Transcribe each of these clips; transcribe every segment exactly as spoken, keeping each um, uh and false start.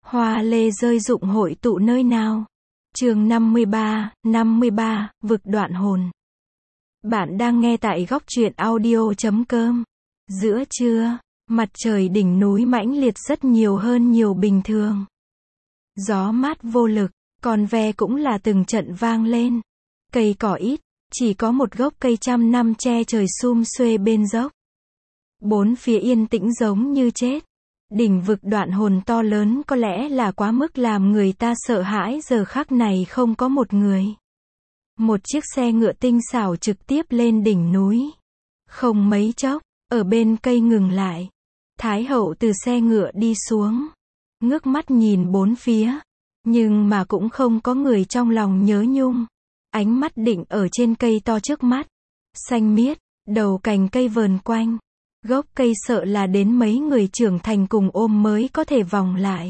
Hoa lê rơi rụng hội tụ nơi nào? Chương năm mươi ba, năm mươi ba, vực đoạn hồn. Bạn đang nghe tại góc truyện audio chấm com. Giữa trưa, mặt trời đỉnh núi mãnh liệt rất nhiều hơn nhiều bình thường. Gió mát vô lực, còn ve cũng là từng trận vang lên. Cây cỏ ít, chỉ có một gốc cây trăm năm che trời sum xuê bên dốc. Bốn phía yên tĩnh giống như chết. Đỉnh vực đoạn hồn to lớn có lẽ là quá mức làm người ta sợ hãi, giờ khắc này không có một người. Một chiếc xe ngựa tinh xảo trực tiếp lên đỉnh núi. Không mấy chốc, ở bên cây ngừng lại. Thái hậu từ xe ngựa đi xuống. Ngước mắt nhìn bốn phía. Nhưng mà cũng không có người trong lòng nhớ nhung. Ánh mắt định ở trên cây to trước mắt. Xanh miết, đầu cành cây vờn quanh. Gốc cây sợ là đến mấy người trưởng thành cùng ôm mới có thể vòng lại.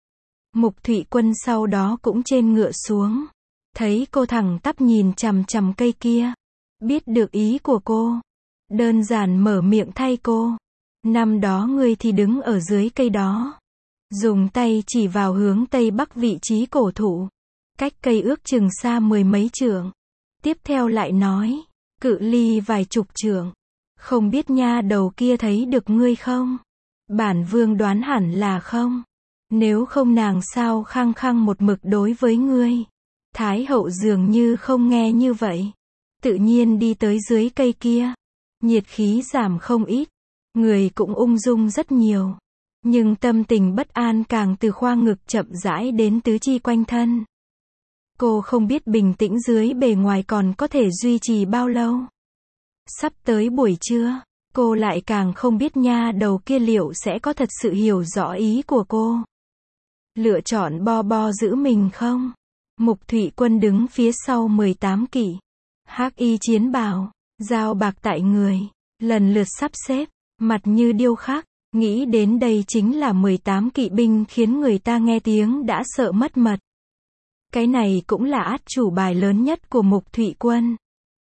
Mục Thụy Quân sau đó cũng trên ngựa xuống. Thấy cô thẳng tắp nhìn chằm chằm cây kia. Biết được ý của cô. Đơn giản mở miệng thay cô. Năm đó ngươi thì đứng ở dưới cây đó. Dùng tay chỉ vào hướng tây bắc vị trí cổ thụ. Cách cây ước chừng xa mười mấy trượng. Tiếp theo lại nói. Cự ly vài chục trượng. Không biết nha đầu kia thấy được ngươi không? Bản vương đoán hẳn là không. Nếu không nàng sao khăng khăng một mực đối với ngươi. Thái hậu dường như không nghe như vậy. Tự nhiên đi tới dưới cây kia. Nhiệt khí giảm không ít. Người cũng ung dung rất nhiều. Nhưng tâm tình bất an càng từ khoang ngực chậm rãi đến tứ chi quanh thân. Cô không biết bình tĩnh dưới bề ngoài còn có thể duy trì bao lâu. Sắp tới buổi trưa, cô lại càng không biết nha đầu kia liệu sẽ có thật sự hiểu rõ ý của cô. Lựa chọn bo bo giữ mình không? Mục Thụy Quân đứng phía sau mười tám kỵ. Hắc y chiến bào, dao bạc tại người, lần lượt sắp xếp, mặt như điêu khắc. Nghĩ đến đây chính là mười tám kỵ binh khiến người ta nghe tiếng đã sợ mất mật. Cái này cũng là át chủ bài lớn nhất của Mục Thụy Quân.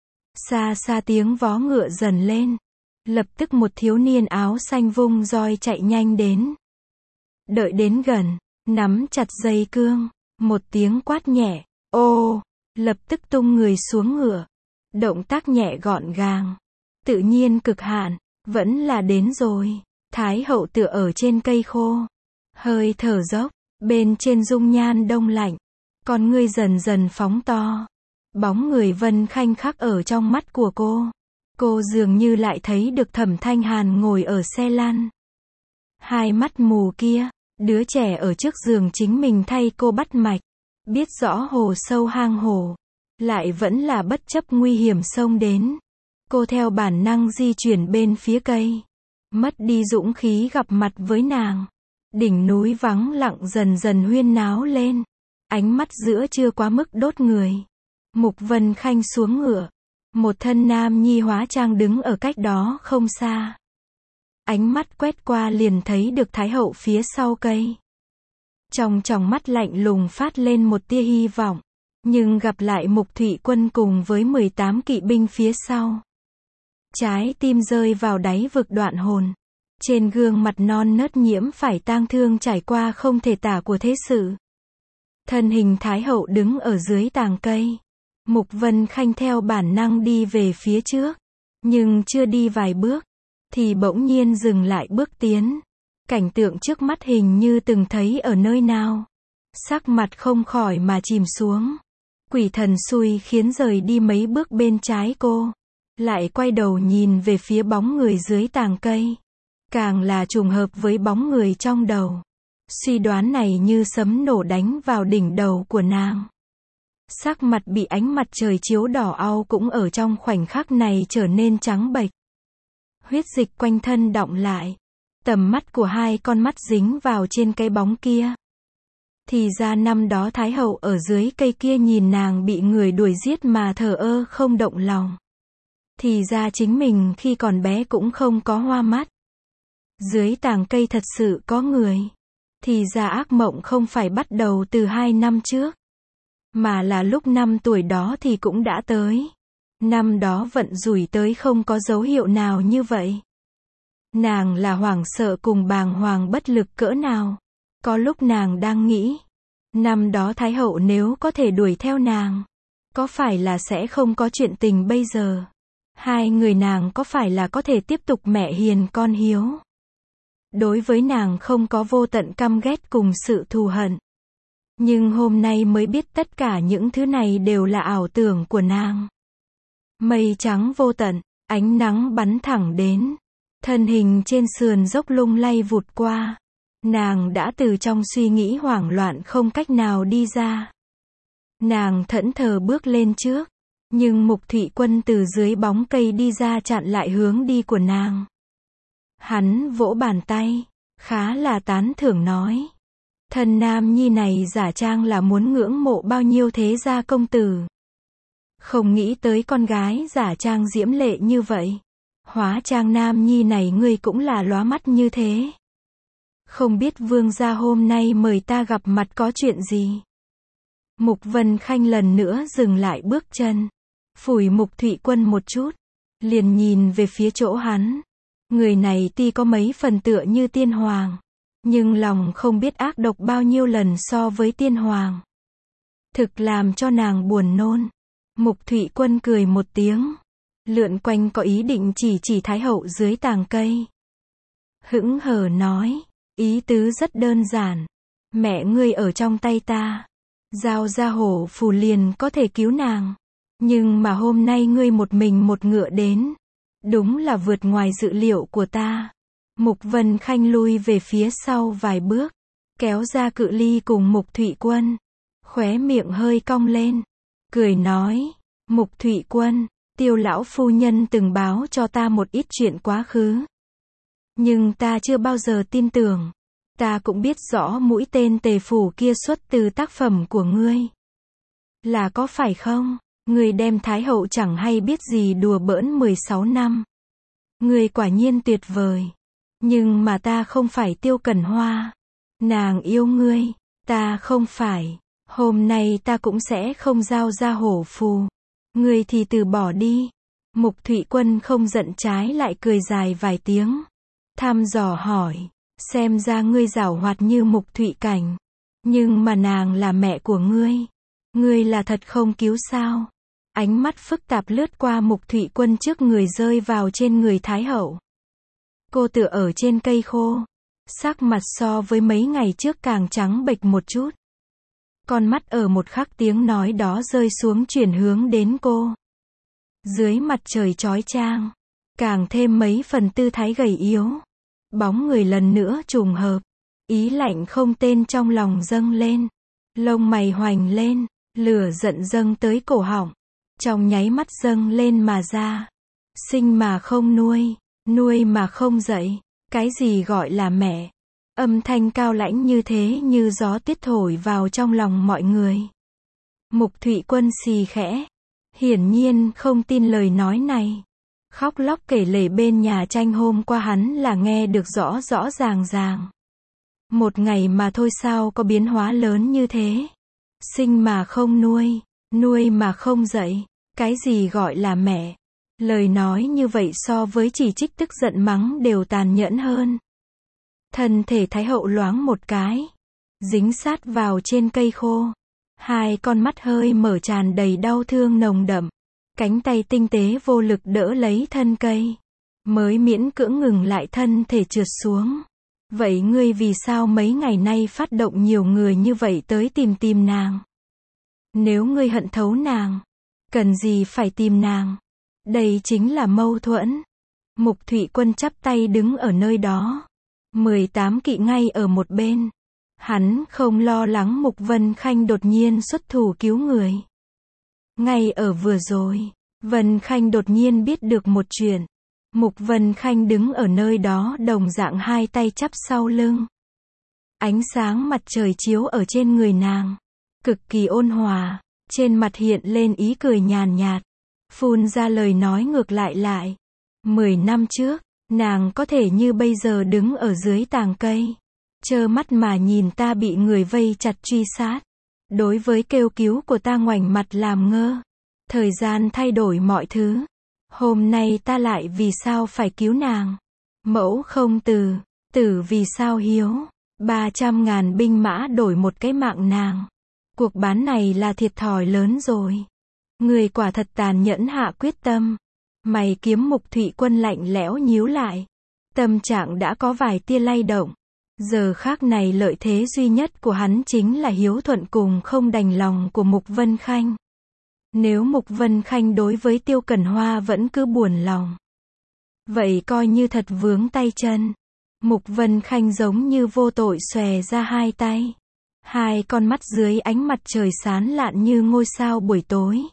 Xa xa tiếng vó ngựa dần lên. Lập tức một thiếu niên áo xanh vung roi chạy nhanh đến. Đợi đến gần, nắm chặt dây cương, một tiếng quát nhẹ, ô, lập tức tung người xuống ngựa. Động tác nhẹ gọn gàng, tự nhiên cực hạn, vẫn là đến rồi. Thái hậu tựa ở trên cây khô, hơi thở dốc, bên trên dung nhan đông lạnh, con ngươi dần dần phóng to. Bóng người Vân Khanh khắc ở trong mắt của cô. Cô dường như lại thấy được Thẩm Thanh Hàn ngồi ở xe lăn. Hai mắt mù kia, đứa trẻ ở trước giường chính mình thay cô bắt mạch. Biết rõ hồ sâu hang hổ, lại vẫn là bất chấp nguy hiểm xông đến. Cô theo bản năng di chuyển bên phía cây. Mất đi dũng khí gặp mặt với nàng. Đỉnh núi vắng lặng dần dần huyên náo lên. Ánh mắt giữa chưa quá mức đốt người. Mục Vân Khanh xuống ngựa. Một thân nam nhi hóa trang đứng ở cách đó không xa. Ánh mắt quét qua liền thấy được Thái hậu phía sau cây. Trong tròng mắt lạnh lùng phát lên một tia hy vọng. Nhưng gặp lại Mục Thụy Quân cùng với mười tám kỵ binh phía sau. Trái tim rơi vào đáy vực đoạn hồn. Trên gương mặt non nớt nhiễm phải tang thương trải qua không thể tả của thế sự. Thân hình Thái hậu đứng ở dưới tàng cây. Mục Vân Khanh theo bản năng đi về phía trước. Nhưng chưa đi vài bước, thì bỗng nhiên dừng lại bước tiến. Cảnh tượng trước mắt hình như từng thấy ở nơi nào. Sắc mặt không khỏi mà chìm xuống. Quỷ thần xui khiến rời đi mấy bước bên trái cô. Lại quay đầu nhìn về phía bóng người dưới tàng cây. Càng là trùng hợp với bóng người trong đầu. Suy đoán này như sấm nổ đánh vào đỉnh đầu của nàng. Sắc mặt bị ánh mặt trời chiếu đỏ au cũng ở trong khoảnh khắc này trở nên trắng bệch. Huyết dịch quanh thân đọng lại. Tầm mắt của hai con mắt dính vào trên cái bóng kia. Thì ra năm đó Thái hậu ở dưới cây kia nhìn nàng bị người đuổi giết mà thờ ơ không động lòng. Thì ra chính mình khi còn bé cũng không có hoa mắt. Dưới tàng cây thật sự có người. Thì ra ác mộng không phải bắt đầu từ hai năm trước. Mà là lúc năm tuổi đó thì cũng đã tới. Năm đó vận rủi tới không có dấu hiệu nào như vậy. Nàng là hoảng sợ cùng bàng hoàng bất lực cỡ nào. Có lúc nàng đang nghĩ, năm đó Thái hậu nếu có thể đuổi theo nàng, có phải là sẽ không có chuyện tình bây giờ? Hai người nàng có phải là có thể tiếp tục mẹ hiền con hiếu? Đối với nàng không có vô tận căm ghét cùng sự thù hận. Nhưng hôm nay mới biết tất cả những thứ này đều là ảo tưởng của nàng. Mây trắng vô tận, ánh nắng bắn thẳng đến. Thân hình trên sườn dốc lung lay vụt qua. Nàng đã từ trong suy nghĩ hoảng loạn không cách nào đi ra. Nàng thẫn thờ bước lên trước. Nhưng Mục Thụy Quân từ dưới bóng cây đi ra chặn lại hướng đi của nàng. Hắn vỗ bàn tay, khá là tán thưởng nói. Thần nam nhi này giả trang là muốn ngưỡng mộ bao nhiêu thế gia công tử. Không nghĩ tới con gái giả trang diễm lệ như vậy. Hóa trang nam nhi này ngươi cũng là lóa mắt như thế. Không biết vương gia hôm nay mời ta gặp mặt có chuyện gì? Mục Vân Khanh lần nữa dừng lại bước chân. Phủi Mục Thụy Quân một chút. Liền nhìn về phía chỗ hắn. Người này tuy có mấy phần tựa như tiên hoàng. Nhưng lòng không biết ác độc bao nhiêu lần so với tiên hoàng. Thực làm cho nàng buồn nôn. Mục Thụy Quân cười một tiếng. Lượn quanh có ý định chỉ chỉ Thái hậu dưới tàng cây. Hững hờ nói. Ý tứ rất đơn giản. Mẹ ngươi ở trong tay ta. Giao ra hổ phù liền có thể cứu nàng. Nhưng mà hôm nay ngươi một mình một ngựa đến. Đúng là vượt ngoài dự liệu của ta. Mục Vân Khanh lui về phía sau vài bước. Kéo ra cự ly cùng Mục Thụy Quân. Khóe miệng hơi cong lên. Cười nói. Mục Thụy Quân, Tiêu lão phu nhân từng báo cho ta một ít chuyện quá khứ. Nhưng ta chưa bao giờ tin tưởng. Ta cũng biết rõ mũi tên tề phủ kia xuất từ tác phẩm của ngươi. Là có phải không? Ngươi đem Thái hậu chẳng hay biết gì đùa bỡn mười sáu năm. Ngươi quả nhiên tuyệt vời. Nhưng mà ta không phải Tiêu Cẩn Hoa. Nàng yêu ngươi. Ta không phải. Hôm nay ta cũng sẽ không giao ra hổ phù. Ngươi thì từ bỏ đi. Mục Thụy Quân không giận trái lại cười dài vài tiếng. Thăm dò hỏi. Xem ra ngươi giảo hoạt như Mục Thụy Cảnh. Nhưng mà nàng là mẹ của ngươi. Ngươi là thật không cứu sao? Ánh mắt phức tạp lướt qua Mục Thụy Quân trước người rơi vào trên người Thái hậu. Cô tựa ở trên cây khô. Sắc mặt so với mấy ngày trước càng trắng bệch một chút. Con mắt ở một khắc tiếng nói đó rơi xuống chuyển hướng đến cô. Dưới mặt trời chói chang. Càng thêm mấy phần tư thái gầy yếu. Bóng người lần nữa trùng hợp. Ý lạnh không tên trong lòng dâng lên. Lông mày hoành lên. Lửa giận dâng tới cổ họng. Trong nháy mắt dâng lên mà ra. Sinh mà không nuôi. Nuôi mà không dạy. Cái gì gọi là mẹ? Âm thanh cao lãnh như thế như gió tiết thổi vào trong lòng mọi người. Mục Thụy Quân xì khẽ. Hiển nhiên không tin lời nói này. Khóc lóc kể lể bên nhà tranh hôm qua hắn là nghe được rõ rõ ràng ràng. Một ngày mà thôi sao có biến hóa lớn như thế. Sinh mà không nuôi. Nuôi mà không dạy. Cái gì gọi là mẹ? Lời nói như vậy so với chỉ trích tức giận mắng đều tàn nhẫn hơn. Thân thể Thái hậu loáng một cái. Dính sát vào trên cây khô. Hai con mắt hơi mở tràn đầy đau thương nồng đậm. Cánh tay tinh tế vô lực đỡ lấy thân cây. Mới miễn cưỡng ngừng lại thân thể trượt xuống. Vậy ngươi vì sao mấy ngày nay phát động nhiều người như vậy tới tìm tìm nàng? Nếu ngươi hận thấu nàng, cần gì phải tìm nàng? Đây chính là mâu thuẫn. Mục Thụy Quân chắp tay đứng ở nơi đó. mười tám kỵ ngay ở một bên. Hắn không lo lắng Mục Vân Khanh đột nhiên xuất thủ cứu người. Ngay ở vừa rồi, Vân Khanh đột nhiên biết được một chuyện. Mục Vân Khanh đứng ở nơi đó đồng dạng hai tay chắp sau lưng. Ánh sáng mặt trời chiếu ở trên người nàng. Cực kỳ ôn hòa, trên mặt hiện lên ý cười nhàn nhạt. Phun ra lời nói ngược lại lại. Mười năm trước, nàng có thể như bây giờ đứng ở dưới tàng cây. Trơ mắt mà nhìn ta bị người vây chặt truy sát. Đối với kêu cứu của ta ngoảnh mặt làm ngơ. Thời gian thay đổi mọi thứ. Hôm nay ta lại vì sao phải cứu nàng? Mẫu không từ, tử vì sao hiếu? ba trăm ngàn binh mã đổi một cái mạng nàng. Cuộc bán này là thiệt thòi lớn rồi. Người quả thật tàn nhẫn hạ quyết tâm. Mày kiếm Mục Thụy Quân lạnh lẽo nhíu lại. Tâm trạng đã có vài tia lay động. Giờ khác này lợi thế duy nhất của hắn chính là hiếu thuận cùng không đành lòng của Mục Vân Khanh. Nếu Mục Vân Khanh đối với Tiêu Cẩn Hoa vẫn cứ buồn lòng, vậy coi như thật vướng tay chân. Mục Vân Khanh giống như vô tội xòe ra hai tay. Hai con mắt dưới ánh mặt trời sáng lạn như ngôi sao buổi tối.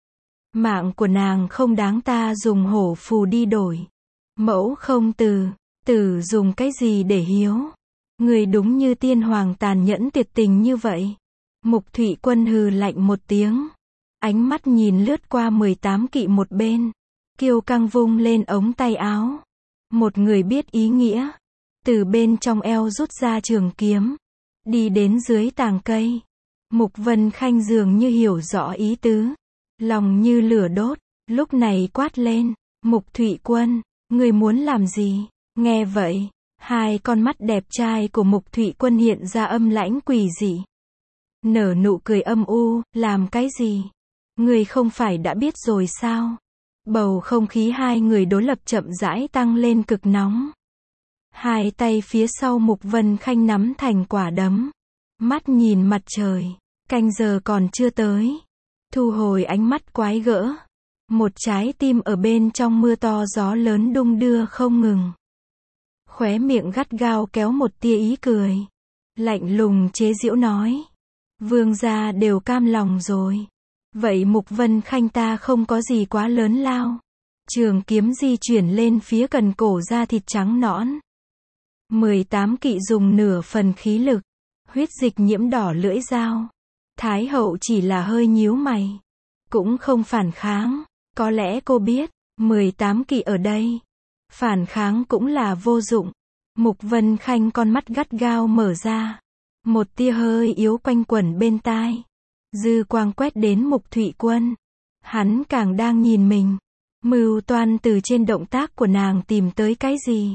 Mạng của nàng không đáng ta dùng hổ phù đi đổi. Mẫu không từ, tử dùng cái gì để hiếu. Người đúng như tiên hoàng tàn nhẫn tuyệt tình như vậy. Mục Thụy Quân hừ lạnh một tiếng. Ánh mắt nhìn lướt qua mười tám kỵ một bên. Kiêu căng vung lên ống tay áo. Một người biết ý nghĩa. Từ bên trong eo rút ra trường kiếm. Đi đến dưới tàng cây. Mục Vân Khanh dường như hiểu rõ ý tứ. Lòng như lửa đốt. Lúc này quát lên. Mục Thụy Quân, người muốn làm gì? Nghe vậy, hai con mắt đẹp trai của Mục Thụy Quân hiện ra âm lãnh quỷ dị. Nở nụ cười âm u, làm cái gì? Người không phải đã biết rồi sao? Bầu không khí hai người đối lập chậm rãi tăng lên cực nóng. Hai tay phía sau Mục Vân Khanh nắm thành quả đấm. Mắt nhìn mặt trời. Canh giờ còn chưa tới. Thu hồi ánh mắt quái gỡ. Một trái tim ở bên trong mưa to gió lớn đung đưa không ngừng. Khóe miệng gắt gao kéo một tia ý cười. Lạnh lùng chế giễu nói. Vương gia đều cam lòng rồi. Vậy Mục Vân Khanh ta không có gì quá lớn lao. Trường kiếm di chuyển lên phía cần cổ da thịt trắng nõn. mười tám kỵ dùng nửa phần khí lực. Huyết dịch nhiễm đỏ lưỡi dao. Thái hậu chỉ là hơi nhíu mày. Cũng không phản kháng. Có lẽ cô biết, mười tám kỵ ở đây. Phản kháng cũng là vô dụng. Mục Vân Khanh con mắt gắt gao mở ra. Một tia hơi yếu quanh quẩn bên tai. Dư quang quét đến Mục Thụy Quân. Hắn càng đang nhìn mình. Mưu toan từ trên động tác của nàng tìm tới cái gì.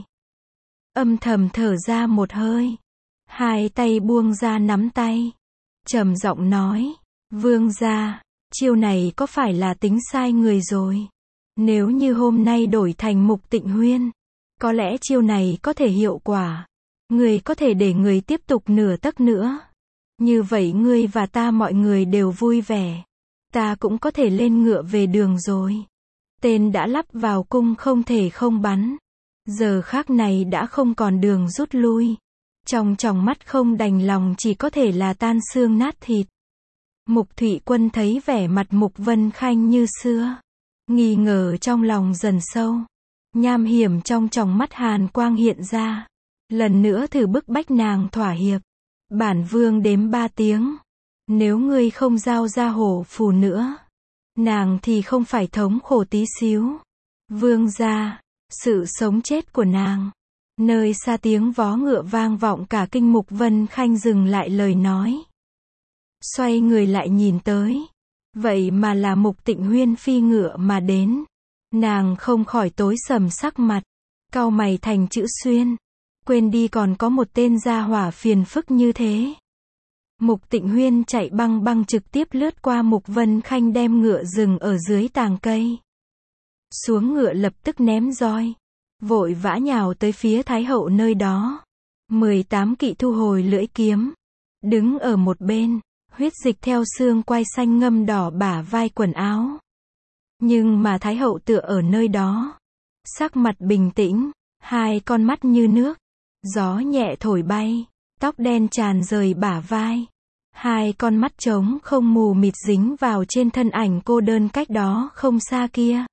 Âm thầm thở ra một hơi. Hai tay buông ra nắm tay. Trầm giọng nói. Vương gia, chiêu này có phải là tính sai người rồi? Nếu như hôm nay đổi thành Mục Tịnh Huyên, có lẽ chiêu này có thể hiệu quả. Người có thể để người tiếp tục nửa tấc nữa. Như vậy ngươi và ta mọi người đều vui vẻ. Ta cũng có thể lên ngựa về đường rồi. Tên đã lắp vào cung không thể không bắn. Giờ khác này đã không còn đường rút lui. Trong tròng mắt không đành lòng chỉ có thể là tan xương nát thịt. Mục Thụy Quân thấy vẻ mặt Mục Vân Khanh như xưa. Nghi ngờ trong lòng dần sâu. Nham hiểm trong tròng mắt hàn quang hiện ra. Lần nữa thử bức bách nàng thỏa hiệp. Bản vương đếm ba tiếng. Nếu ngươi không giao ra hổ phù nữa, nàng thì không phải thống khổ tí xíu. Vương gia, sự sống chết của nàng. Nơi xa tiếng vó ngựa vang vọng cả kinh. Mục Vân Khanh dừng lại lời nói. Xoay người lại nhìn tới. Vậy mà là Mục Tịnh Huyên phi ngựa mà đến. Nàng không khỏi tối sầm sắc mặt. Cau mày thành chữ xuyên. Quên đi còn có một tên gia hỏa phiền phức như thế. Mục Tịnh Huyên chạy băng băng trực tiếp lướt qua Mục Vân Khanh đem ngựa dừng ở dưới tàng cây. Xuống ngựa lập tức ném roi. Vội vã nhào tới phía Thái hậu nơi đó. mười tám kỵ thu hồi lưỡi kiếm. Đứng ở một bên. Huyết dịch theo xương quai xanh ngâm đỏ bả vai quần áo. Nhưng mà Thái hậu tựa ở nơi đó. Sắc mặt bình tĩnh. Hai con mắt như nước. Gió nhẹ thổi bay. Tóc đen tràn rời bả vai. Hai con mắt trống không mù mịt dính vào trên thân ảnh cô đơn cách đó không xa kia.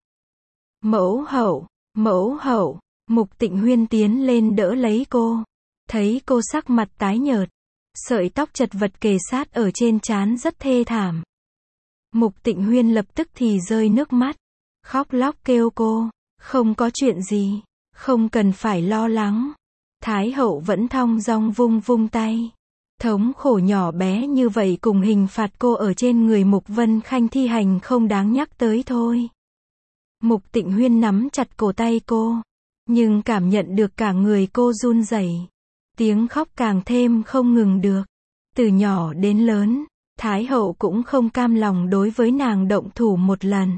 Mẫu hậu, mẫu hậu. Mục Tịnh Huyên tiến lên đỡ lấy cô. Thấy cô sắc mặt tái nhợt. Sợi tóc chật vật kề sát ở trên trán rất thê thảm. Mục Tịnh Huyên lập tức thì rơi nước mắt. Khóc lóc kêu cô. Không có chuyện gì. Không cần phải lo lắng. Thái hậu vẫn thong dong vung vung tay. Thống khổ nhỏ bé như vậy cùng hình phạt cô ở trên người Mục Vân Khanh thi hành không đáng nhắc tới thôi. Mục Tịnh Huyên nắm chặt cổ tay cô. Nhưng cảm nhận được cả người cô run rẩy. Tiếng khóc càng thêm không ngừng được. Từ nhỏ đến lớn, Thái hậu cũng không cam lòng đối với nàng động thủ một lần.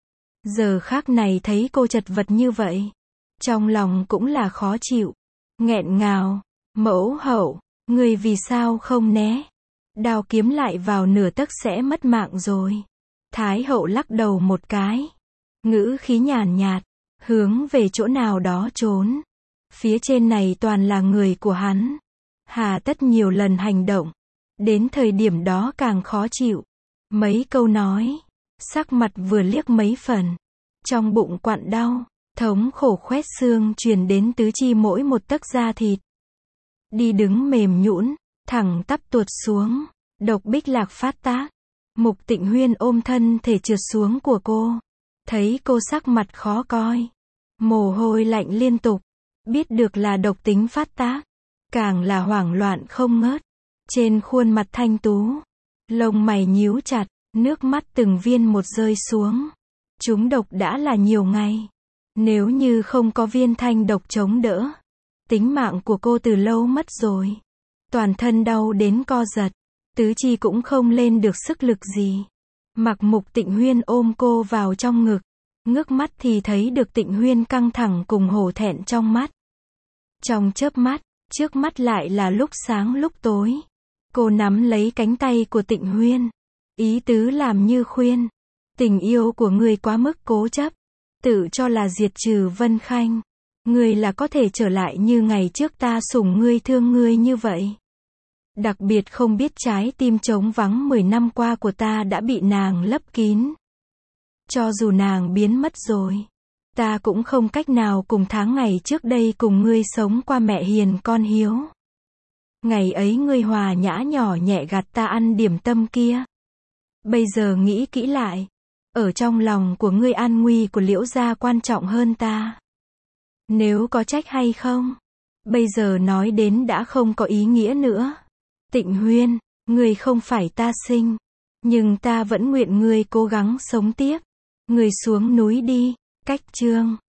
Giờ khắc này thấy cô chật vật như vậy, trong lòng cũng là khó chịu, nghẹn ngào, mẫu hậu, người vì sao không né? Đao kiếm lại vào nửa tấc sẽ mất mạng rồi. Thái hậu lắc đầu một cái, ngữ khí nhàn nhạt, hướng về chỗ nào đó trốn. Phía trên này toàn là người của hắn. Hà tất nhiều lần hành động, đến thời điểm đó càng khó chịu. Mấy câu nói, sắc mặt vừa liếc mấy phần, trong bụng quặn đau, thống khổ khoét xương truyền đến tứ chi mỗi một tấc da thịt. Đi đứng mềm nhũn, thẳng tắp tuột xuống, độc bích lạc phát tác. Mục Tịnh Huyên ôm thân thể trượt xuống của cô, thấy cô sắc mặt khó coi, mồ hôi lạnh liên tục, biết được là độc tính phát tác, càng là hoảng loạn không ngớt. Trên khuôn mặt thanh tú, lông mày nhíu chặt, nước mắt từng viên một rơi xuống. Chúng độc đã là nhiều ngày, nếu như không có viên thanh độc chống đỡ, tính mạng của cô từ lâu mất rồi. Toàn thân đau đến co giật, tứ chi cũng không lên được sức lực gì. Mặc Mục Tịnh Huyên ôm cô vào trong ngực, ngước mắt thì thấy được Tịnh Huyên căng thẳng cùng hổ thẹn trong mắt. Trong chớp mắt, trước mắt lại là lúc sáng lúc tối. Cô nắm lấy cánh tay của Tịnh Huyên, ý tứ làm như khuyên, tình yêu của người quá mức cố chấp, tự cho là diệt trừ Vân Khanh. Người là có thể trở lại như ngày trước ta sủng ngươi thương ngươi như vậy. Đặc biệt không biết trái tim trống vắng mười năm qua của ta đã bị nàng lấp kín. Cho dù nàng biến mất rồi, ta cũng không cách nào cùng tháng ngày trước đây cùng ngươi sống qua mẹ hiền con hiếu. Ngày ấy ngươi hòa nhã nhỏ nhẹ gạt ta ăn điểm tâm kia. Bây giờ nghĩ kỹ lại, ở trong lòng của ngươi an nguy của Liễu gia quan trọng hơn ta. Nếu có trách hay không, bây giờ nói đến đã không có ý nghĩa nữa. Tịnh Huyên, ngươi không phải ta sinh, nhưng ta vẫn nguyện ngươi cố gắng sống tiếp. Ngươi xuống núi đi. Cách chương